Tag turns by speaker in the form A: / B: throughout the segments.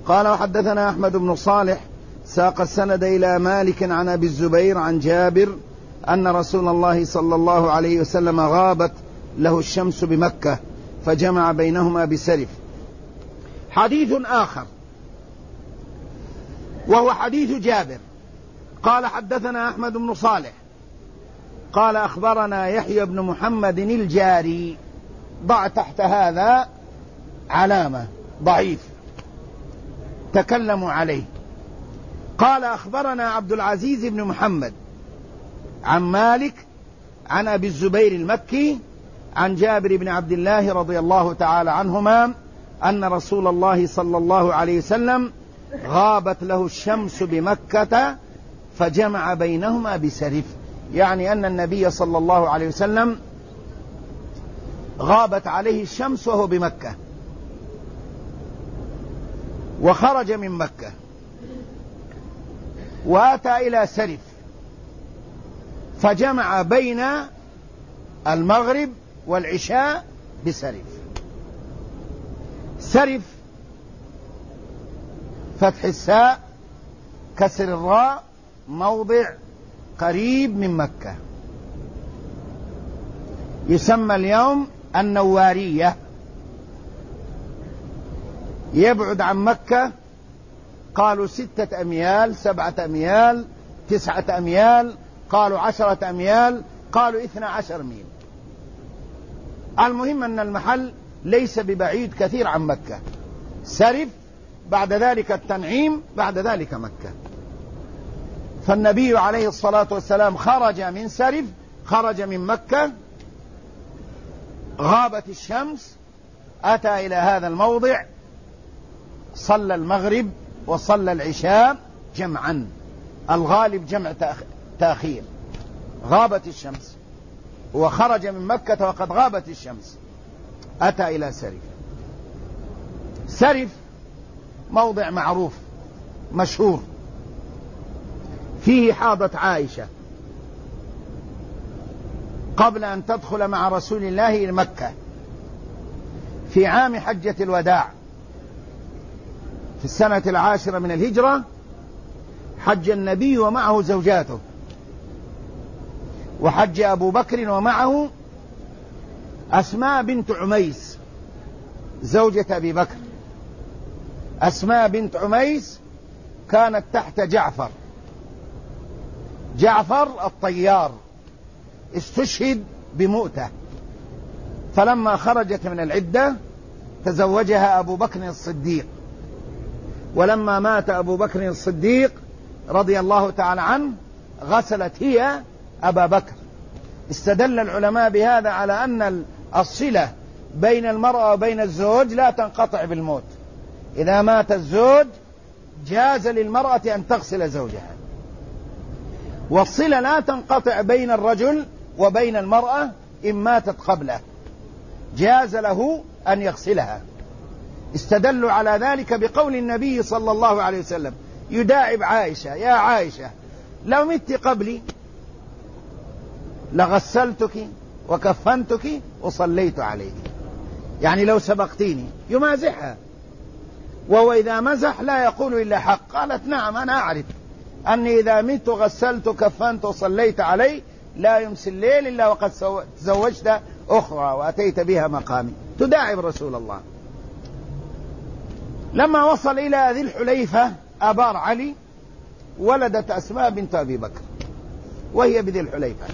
A: قال وحدثنا أحمد بن صالح ساق السند إلى مالك عن أبي الزبير عن جابر أن رسول الله صلى الله عليه وسلم غابت له الشمس بمكة فجمع بينهما بسرف. حديث آخر وهو حديث جابر قال حدثنا أحمد بن صالح قال أخبرنا يحيى بن محمد الجاري، ضع تحت هذا علامة ضعيف تكلموا عليه. قال أخبرنا عبد العزيز بن محمد عن مالك عن أبي الزبير المكي عن جابر بن عبد الله رضي الله تعالى عنهما أن رسول الله صلى الله عليه وسلم غابت له الشمس بمكة فجمع بينهما بسرف، يعني أن النبي صلى الله عليه وسلم غابت عليه الشمس وهو بمكة وخرج من مكة وأتى إلى سرف فجمع بين المغرب والعشاء بسرف. سرف فتح الساء كسر الراء موضع قريب من مكة، يسمى اليوم النوارية، يبعد عن مكة قالوا 6 أميال 7 أميال 9 أميال، قالوا 10 أميال، قالوا 12 ميل. المهم أن المحل ليس ببعيد كثير عن مكة. سرف بعد ذلك التنعيم بعد ذلك مكة. فالنبي عليه الصلاة والسلام خرج من سرف، خرج من مكة، غابت الشمس، أتى إلى هذا الموضع، صلى المغرب وصلى العشاء جمعا، الغالب جمع تأخير. غابت الشمس وخرج من مكة وقد غابت الشمس، أتى إلى سرف. سرف موضع معروف مشهور، فيه حاضت عائشة قبل أن تدخل مع رسول الله إلى مكة في عام حجة الوداع في السنة 10 من الهجرة. حج النبي ومعه زوجاته، وحج أبو بكر ومعه أسماء بنت عميس زوجة أبي بكر. أسماء بنت عميس كانت تحت جعفر الطيار، استشهد بمؤتة، فلما خرجت من العدة تزوجها أبو بكر الصديق، ولما مات أبو بكر الصديق رضي الله تعالى عنه غسلت هي أبا بكر. استدل العلماء بهذا على أن الصلة بين المرأة وبين الزوج لا تنقطع بالموت. إذا مات الزوج جاز للمرأة أن تغسل زوجها، والصلة لا تنقطع بين الرجل وبين المرأة إن ماتت قبله، جاز له أن يغسلها. استدلوا على ذلك بقول النبي صلى الله عليه وسلم يداعب عائشة: يا عائشة لو مت قبلي لغسلتك وكفنتك وصليت عليك، يعني لو سبقتيني، يمازحها. وهو إذا مزح لا يقول إلا حق. قالت: نعم أنا أعرف أني إذا مت غسلت كفنت وصليت علي لا يمسي الليل إلا وقد تزوجت أخرى وأتيت بها مقامي. تداعب رسول الله. لما وصل إلى ذي الحليفة آبار علي ولدت أسماء بنت أبي بكر وهي بذي الحليفة،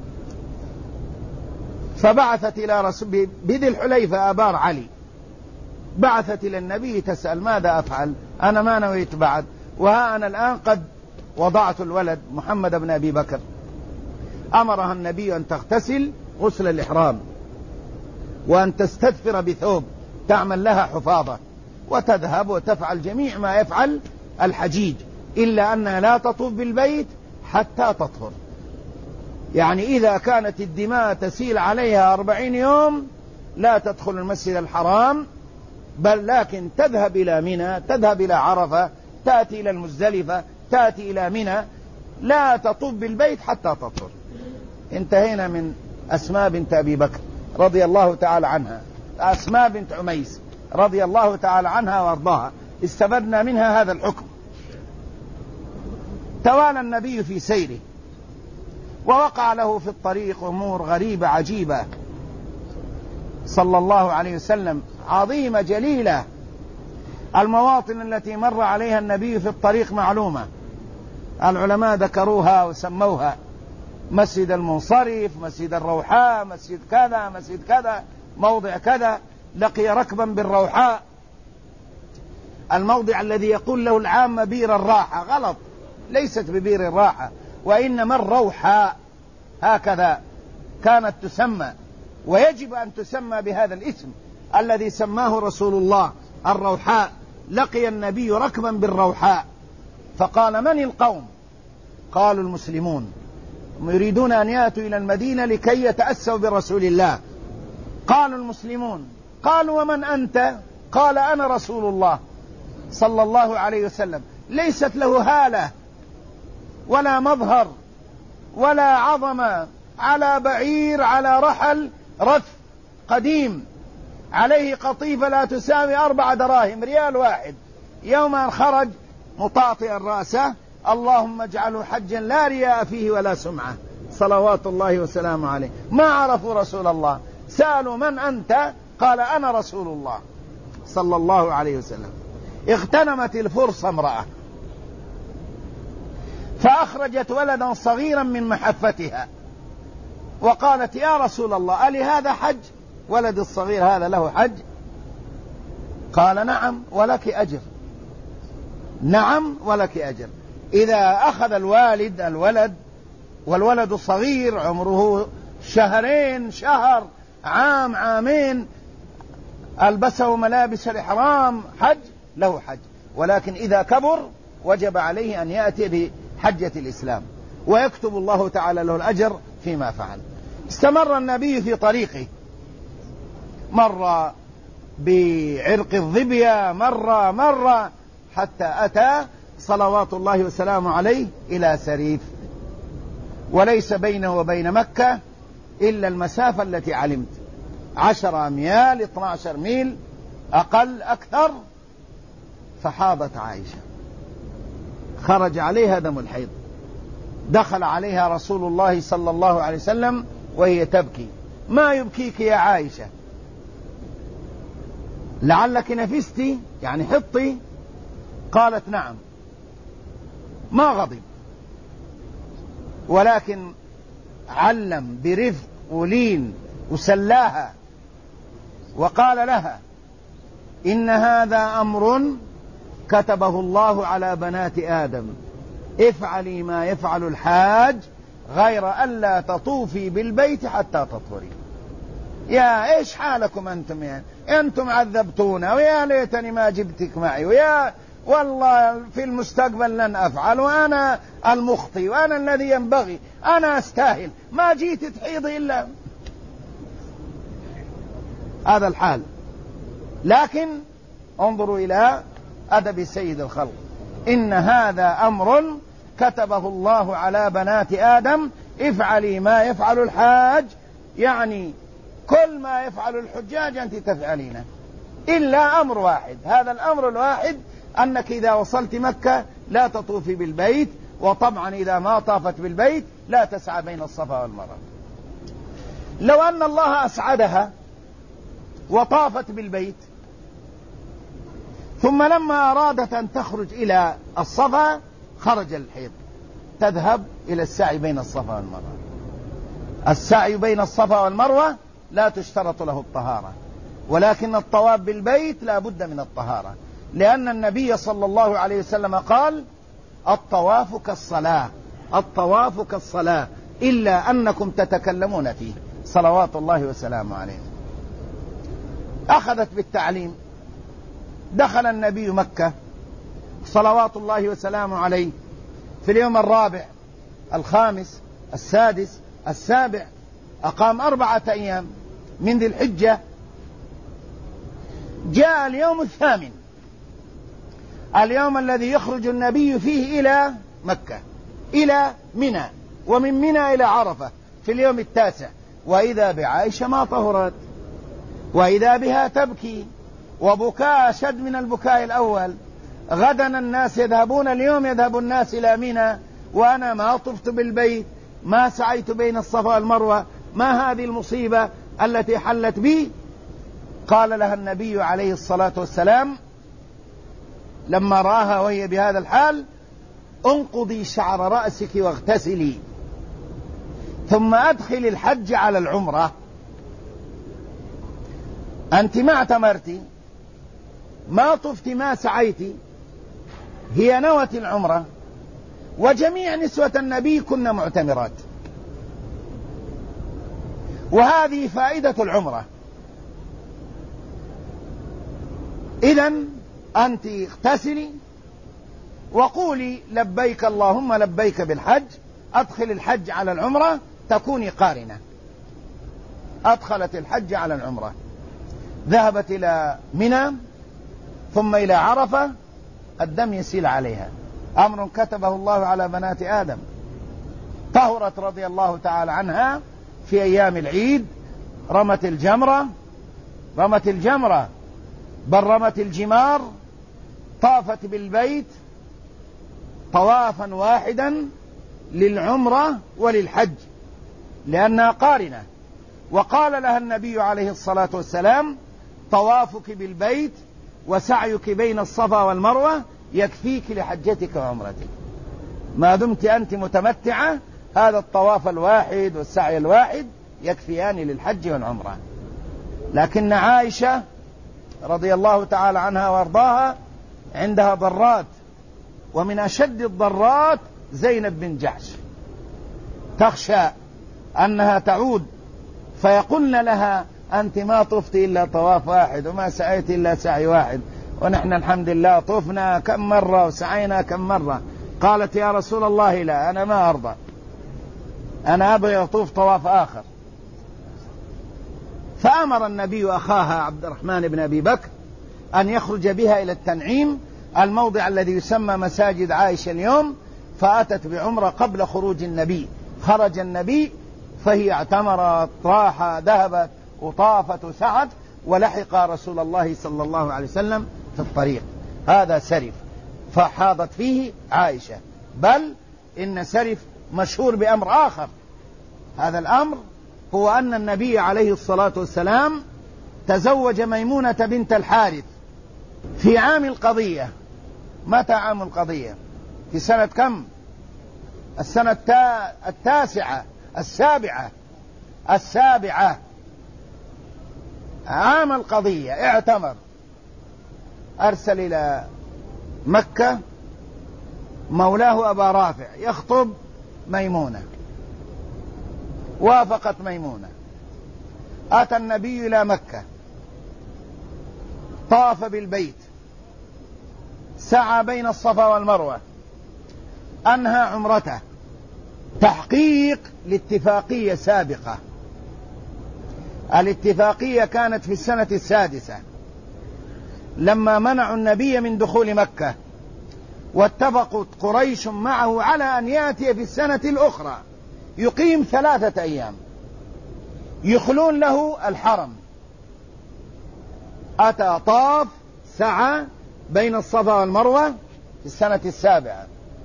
A: فبعثت إلى رسول بذي الحليفة آبار علي، بعثت إلى النبي تسأل: ماذا أفعل؟ أنا ما نويت بعد، وها أنا الآن قد وضعت الولد محمد بن أبي بكر. أمرها النبي أن تغتسل غسل الإحرام، وأن تستدفر بثوب تعمل لها حفاظة، وتذهب وتفعل جميع ما يفعل الحجيج، إلا أنها لا تطوف بالبيت حتى تطهر. يعني إذا كانت الدماء تسيل عليها 40 يوم لا تدخل المسجد الحرام، بل لكن تذهب إلى منى، تذهب إلى عرفة، تأتي إلى المزدلفة، تأتي إلى منى، لا تطوف بالبيت حتى تطهر. انتهينا من أسماء بنت أبي بكر رضي الله تعالى عنها. أسماء بنت عميس رضي الله تعالى عنها وارضاها استفدنا منها هذا الحكم. توالى النبي في سيره، ووقع له في الطريق أمور غريبة عجيبة صلى الله عليه وسلم، عظيمة جليلة. المواطن التي مر عليها النبي في الطريق معلومة، العلماء ذكروها وسموها: مسجد المنصرف، مسجد الروحاء، مسجد كذا، مسجد كذا، موضع كذا. لقي ركبا بالروحاء، الموضع الذي يقول له العامة بير الراحة. غلط، ليست ببير الراحة، وإنما الروحاء، هكذا كانت تسمى، ويجب أن تسمى بهذا الاسم الذي سماه رسول الله، الروحاء. لقي النبي ركبا بالروحاء، فقال: من القوم؟ قالوا: المسلمون، يريدون أن يأتوا إلى المدينة لكي يتأسوا برسول الله. قالوا: المسلمون. قالوا: ومن أنت؟ قال: أنا رسول الله صلى الله عليه وسلم. ليست له هالة ولا مظهر ولا عظمة، على بعير، على رحل رث قديم، عليه قطيفة لا تساوي 4 دراهم، ريال واحد. يوم أن خرج مطاطئا رأسه: اللهم اجعله حجا لا رياء فيه ولا سمعة، صلوات الله وسلامه عليه. ما عرفوا رسول الله، سألوا: من أنت؟ قال: أنا رسول الله صلى الله عليه وسلم. اغتنمت الفرصة امرأة، فأخرجت ولدا صغيرا من محفتها، وقالت: يا رسول الله، ألي هذا حج؟ ولد الصغير هذا له حج؟ قال: نعم ولك أجر، نعم ولك أجر. إذا أخذ الولد والولد صغير عمره 2 شهر، عام، عامين، ألبسه ملابس الإحرام، حج، له حج. ولكن إذا كبر وجب عليه أن يأتي بحجة الإسلام، ويكتب الله تعالى له الأجر فيما فعل. استمر النبي في طريقه، مر بعرق الظبية، مر حتى أتى صلوات الله وسلامه عليه إلى سريف، وليس بينه وبين مكة إلا المسافة التي علمت، 10 أميال، 12 ميل، أقل أكثر. فحاضت عائشة، خرج عليها دم الحيض، دخل عليها رسول الله صلى الله عليه وسلم وهي تبكي: ما يبكيك يا عائشة؟ لعلك نفستي، يعني حطي؟ قالت: نعم. ما غضب، ولكن علم برفق ولين وسلاها، وقال لها: إن هذا أمر كتبه الله على بنات آدم، افعلي ما يفعل الحاج غير ألا تطوفي بالبيت حتى تطهري. يا إيش حالكم أنتم؟ يعني أنتم عذبتونا، ويا ليتني ما جبتك معي، ويا والله في المستقبل لن أفعل، وأنا المخطي، وأنا الذي ينبغي، أنا أستاهل، ما جيت تحيضي إلا هذا الحال. لكن انظروا إلى أدب سيد الخلق: إن هذا أمر كتبه الله على بنات آدم، افعلي ما يفعل الحاج، يعني كل ما يفعل الحجاج أنت تفعلينه، إلا أمر واحد. هذا الأمر الواحد أنك إذا وصلت مكة لا تطوفي بالبيت، وطبعا إذا ما طافت بالبيت لا تسعى بين الصفا والمروة. لو أن الله أسعدها وطافت بالبيت، ثم لما أرادت أن تخرج إلى الصفا خرج الحيض، تذهب إلى السعي بين الصفا والمروة. السعي بين الصفا والمروة لا تشترط له الطهارة، ولكن الطواف بالبيت لا بد من الطهارة، لأن النبي صلى الله عليه وسلم قال: الطواف كالصلاة، الطواف كالصلاة، إلا أنكم تتكلمون فيه، صلوات الله وسلامه عليه. أخذت بالتعليم، دخل النبي مكة صلوات الله وسلامه عليه في اليوم 4 5 6 7، أقام 4 أيام من ذي الحجة. جاء اليوم 8، اليوم الذي يخرج النبي فيه إلى مكة، إلى منى، ومن منى إلى عرفة في اليوم 9، وإذا بعائشة ما طهرت، وإذا بها تبكي، وبكاء أشد من البكاء الأول، غدا الناس يذهبون، اليوم يذهب الناس إلى منى وأنا ما طفت بالبيت، ما سعيت بين الصفا والمروة، ما هذه المصيبة التي حلت بي؟ قال لها النبي عليه الصلاة والسلام لما رآها وهي بهذا الحال: انقضي شعر رأسك واغتسلي ثم أدخل الحج على العمرة. أنت ما اعتمرتي، ما طفت، ما سعيتي، هي نوت العمرة، وجميع نسوة النبي كن معتمرات، وهذه فائدة العمرة. إذن أنت اغتسلي وقولي لبيك اللهم لبيك بالحج، أدخل الحج على العمرة، تكوني قارنة. أدخلت الحج على العمرة، ذهبت إلى منى ثم إلى عرفة، الدم يسيل عليها، أمر كتبه الله على بنات آدم. طهرت رضي الله تعالى عنها في أيام العيد، رمت الجمرة بل رمت الجمار، طافت بالبيت طوافا واحدا للعمرة وللحج لأنها قارنة. وقال لها النبي عليه الصلاة والسلام: طوافك بالبيت وسعيك بين الصفا والمروة يكفيك لحجتك وعمرتك، ما دمت أنت متمتعة، هذا الطواف الواحد والسعي الواحد يكفيان للحج والعمرة. لكن عائشة رضي الله تعالى عنها وارضاها عندها ضرات، ومن أشد الضرات زينب بن جحش، تخشى أنها تعود فيقولن لها: أنت ما طفت إلا طواف واحد وما سعيت إلا سعي واحد، ونحن الحمد لله طفنا كم مرة وسعينا كم مرة. قالت: يا رسول الله لا، أنا ما أرضى، أنا أبغي أطوف طواف آخر. فأمر النبي أخاها عبد الرحمن بن أبي بكر أن يخرج بها إلى التنعيم، الموضع الذي يسمى مساجد عائشة اليوم، فأتت بعمرة قبل خروج النبي. خرج النبي فهي اعتمرت، راح، ذهبت وطافت وسعت، ولحق رسول الله صلى الله عليه وسلم في الطريق. هذا سرف فحاضت فيه عائشة، بل إن سرف مشهور بأمر آخر. هذا الأمر هو أن النبي عليه الصلاة والسلام تزوج ميمونة بنت الحارث في عام القضية. متى عام القضية؟ في سنة كم؟ السنة السابعة عام القضية. اعتمر، أرسل إلى مكة مولاه أبا رافع يخطب ميمونة، وافقت ميمونة. أتى النبي إلى مكة، طاف بالبيت، سعى بين الصفا والمروة، أنهى عمرته، تحقيق لاتفاقية سابقة. الاتفاقية كانت في السنة السادسة لما منعوا النبي من دخول مكة، واتفقت قريش معه على أن يأتي في السنة الأخرى يقيم 3 أيام يخلون له الحرم. أتى، طاف، سعى بين الصفا والمروة في السنة السابعة.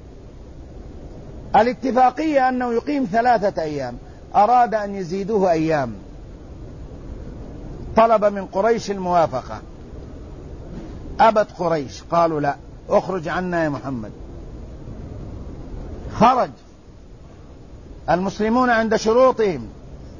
A: الاتفاقية أنه يقيم 3 أيام، أراد أن يزيدوه أيام، طلب من قريش الموافقة، أبت قريش، قالوا: لا، اخرج عنا يا محمد. خرج. المسلمون عند شروطهم،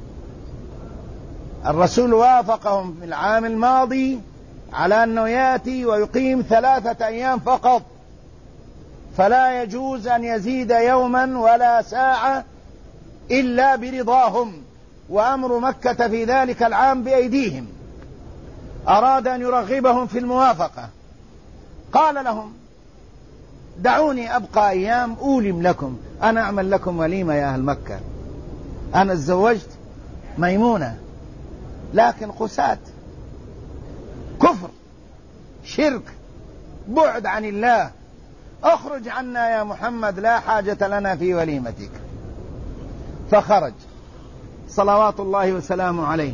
A: الرسول وافقهم في العام الماضي على أنه يأتي ويقيم 3 أيام فقط، فلا يجوز أن يزيد يوما ولا ساعة إلا برضاهم، وأمر مكة في ذلك العام بأيديهم. أراد أن يرغبهم في الموافقة، قال لهم: دعوني أبقى أيام أولم لكم، أنا أعمل لكم وليمة يا أهل مكة. أنا تزوجت ميمونة، لكن قساة، كفر، شرك، بعد عن الله، اخرج عنا يا محمد، لا حاجة لنا في وليمتك. فخرج صلوات الله وسلامه عليه،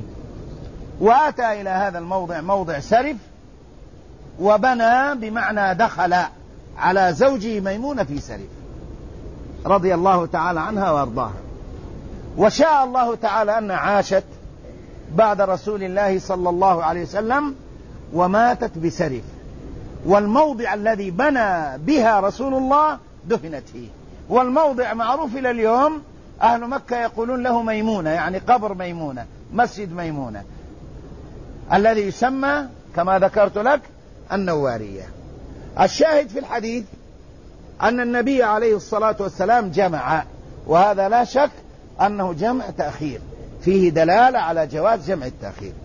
A: وأتى إلى هذا الموضع، موضع سرف، وبنى بمعنى دخل على زوجه ميمونة في سرف رضي الله تعالى عنها وارضاها. وشاء الله تعالى أن عاشت بعد رسول الله صلى الله عليه وسلم وماتت بسرف، والموضع الذي بنى بها رسول الله دفنت فيه، والموضع معروف إلى اليوم، أهل مكة يقولون له ميمونة، يعني قبر ميمونة، مسجد ميمونة، الذي يسمى كما ذكرت لك النوارية. الشاهد في الحديث أن النبي عليه الصلاة والسلام جمع، وهذا لا شك أنه جمع تأخير، فيه دلالة على جواز جمع التأخير.